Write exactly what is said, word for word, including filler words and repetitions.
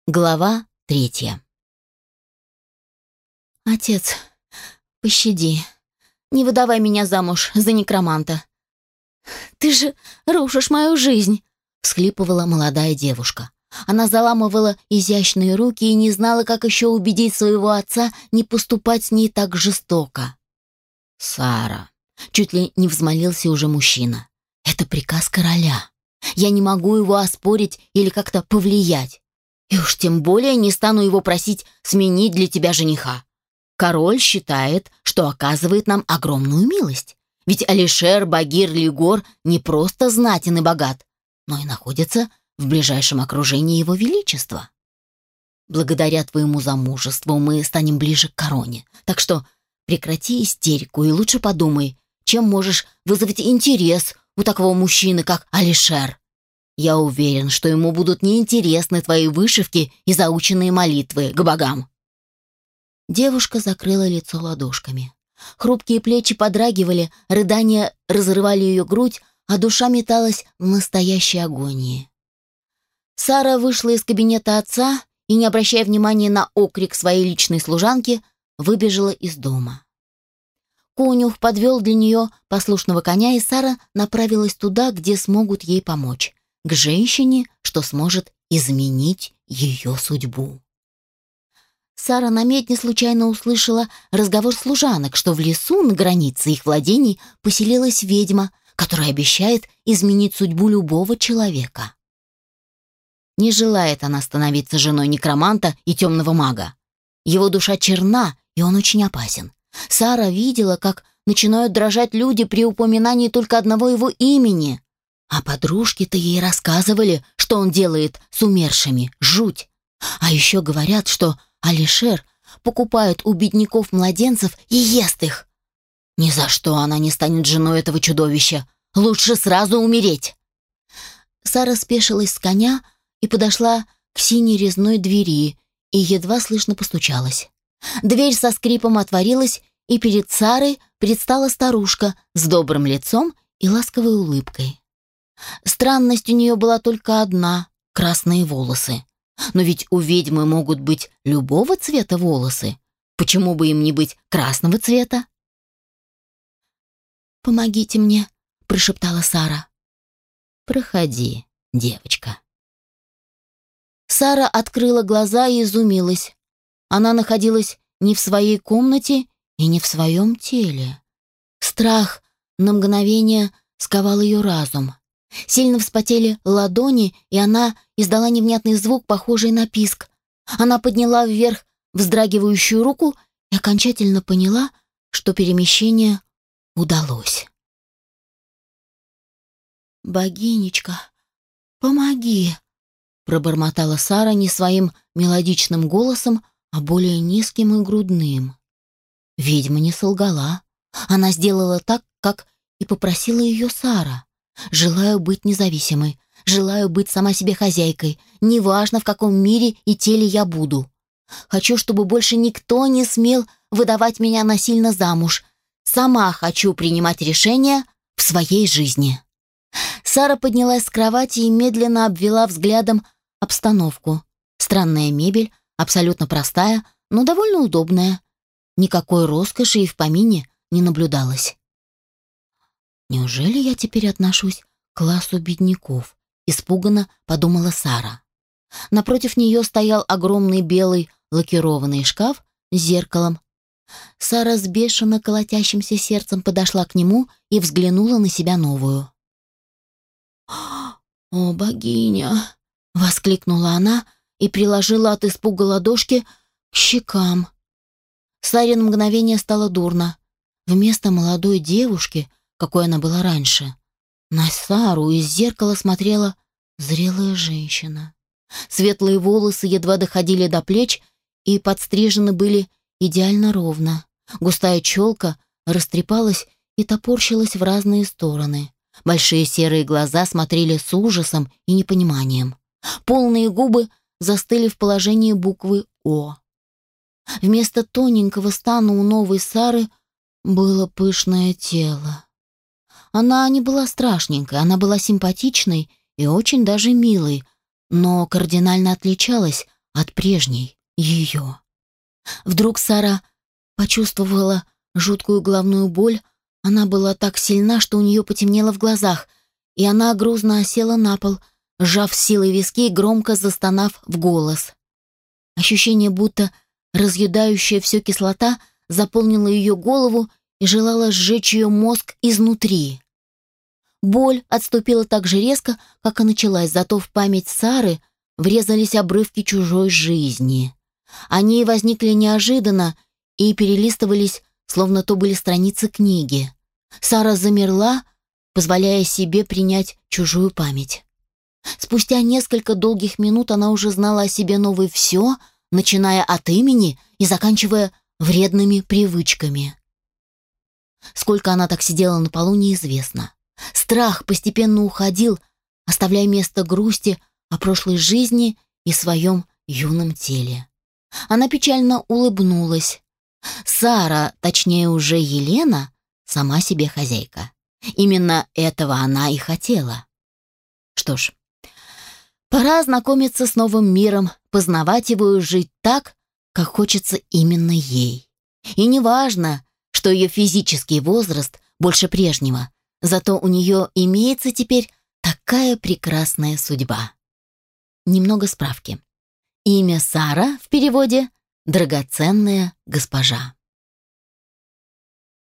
Глава третья. «Отец, пощади. Не выдавай меня замуж за некроманта. Ты же рушишь мою жизнь!» — всхлипывала молодая девушка. Она заламывала изящные руки и не знала, как еще убедить своего отца не поступать с ней так жестоко. «Сара!» — чуть ли не взмолился уже мужчина. «Это приказ короля. Я не могу его оспорить или как-то повлиять. И уж тем более не стану его просить сменить для тебя жениха. Король считает, что оказывает нам огромную милость. Ведь Алишер Багир Лигор не просто знатен и богат, но и находится в ближайшем окружении его величества. Благодаря твоему замужеству мы станем ближе к короне. Так что прекрати истерику и лучше подумай, чем можешь вызвать интерес у такого мужчины, как Алишер. Я уверен, что ему будут неинтересны твои вышивки и заученные молитвы к богам». Девушка закрыла лицо ладошками. Хрупкие плечи подрагивали, рыдания разрывали ее грудь, а душа металась в настоящей агонии. Сара вышла из кабинета отца и, не обращая внимания на окрик своей личной служанки, выбежала из дома. Конюх подвел для нее послушного коня, и Сара направилась туда, где смогут ей помочь. К женщине, что сможет изменить ее судьбу. Сара наметне случайно услышала разговор служанок, что в лесу на границе их владений поселилась ведьма, которая обещает изменить судьбу любого человека. Не желает она становиться женой некроманта и темного мага. Его душа черна, и он очень опасен. Сара видела, как начинают дрожать люди при упоминании только одного его имени. А подружки-то ей рассказывали, что он делает с умершими. Жуть. А еще говорят, что Алишер покупает у бедняков младенцев и ест их. Ни за что она не станет женой этого чудовища. Лучше сразу умереть. Сара спешилась с коня и подошла к синей резной двери и едва слышно постучалась. Дверь со скрипом отворилась, и перед Сарой предстала старушка с добрым лицом и ласковой улыбкой. Странность у нее была только одна — красные волосы. Но ведь у ведьмы могут быть любого цвета волосы. Почему бы им не быть красного цвета? «Помогите мне», — прошептала Сара. «Проходи, девочка». Сара открыла глаза и изумилась. Она находилась не в своей комнате и не в своем теле. Страх на мгновение сковал ее разум. Сильно вспотели ладони, и она издала невнятный звук, похожий на писк. Она подняла вверх вздрагивающую руку и окончательно поняла, что перемещение удалось. «Богинечка, помоги!» — пробормотала Сара не своим мелодичным голосом, а более низким и грудным. Ведьма не солгала. Она сделала так, как и попросила ее Сара. «Желаю быть независимой, желаю быть сама себе хозяйкой, неважно, в каком мире и теле я буду. Хочу, чтобы больше никто не смел выдавать меня насильно замуж. Сама хочу принимать решения в своей жизни». Сара поднялась с кровати и медленно обвела взглядом обстановку. Странная мебель, абсолютно простая, но довольно удобная. Никакой роскоши и в помине не наблюдалось. «Неужели я теперь отношусь к классу бедняков?» — испуганно подумала Сара. Напротив нее стоял огромный белый лакированный шкаф с зеркалом. Сара с бешено колотящимся сердцем подошла к нему и взглянула на себя новую. «О, богиня!» — воскликнула она и приложила от испуга ладошки к щекам. Саре на мгновение стало дурно. Вместо молодой девушки, какой она была раньше, на Сару из зеркала смотрела зрелая женщина. Светлые волосы едва доходили до плеч и подстрижены были идеально ровно. Густая челка растрепалась и топорщилась в разные стороны. Большие серые глаза смотрели с ужасом и непониманием. Полные губы застыли в положении буквы «О». Вместо тоненького стана у новой Сары было пышное тело. Она не была страшненькой, она была симпатичной и очень даже милой, но кардинально отличалась от прежней ее. Вдруг Сара почувствовала жуткую головную боль. Она была так сильна, что у нее потемнело в глазах, и она грузно осела на пол, сжав силой виски и громко застонав в голос. Ощущение, будто разъедающая все кислота заполнила ее голову и желала сжечь ее мозг изнутри. Боль отступила так же резко, как и началась, зато в память Сары врезались обрывки чужой жизни. Они возникли неожиданно и перелистывались, словно то были страницы книги. Сара замерла, позволяя себе принять чужую память. Спустя несколько долгих минут она уже знала о себе новое все, начиная от имени и заканчивая вредными привычками. Сколько она так сидела на полу, неизвестно. Страх постепенно уходил, оставляя место грусти о прошлой жизни и своем юном теле. Она печально улыбнулась. Сара, точнее уже Елена, сама себе хозяйка. Именно этого она и хотела. Что ж, пора ознакомиться с новым миром, познавать его и жить так, как хочется именно ей. И неважно, что ее физический возраст больше прежнего, зато у нее имеется теперь такая прекрасная судьба. Немного справки. Имя Сара в переводе «драгоценная госпожа».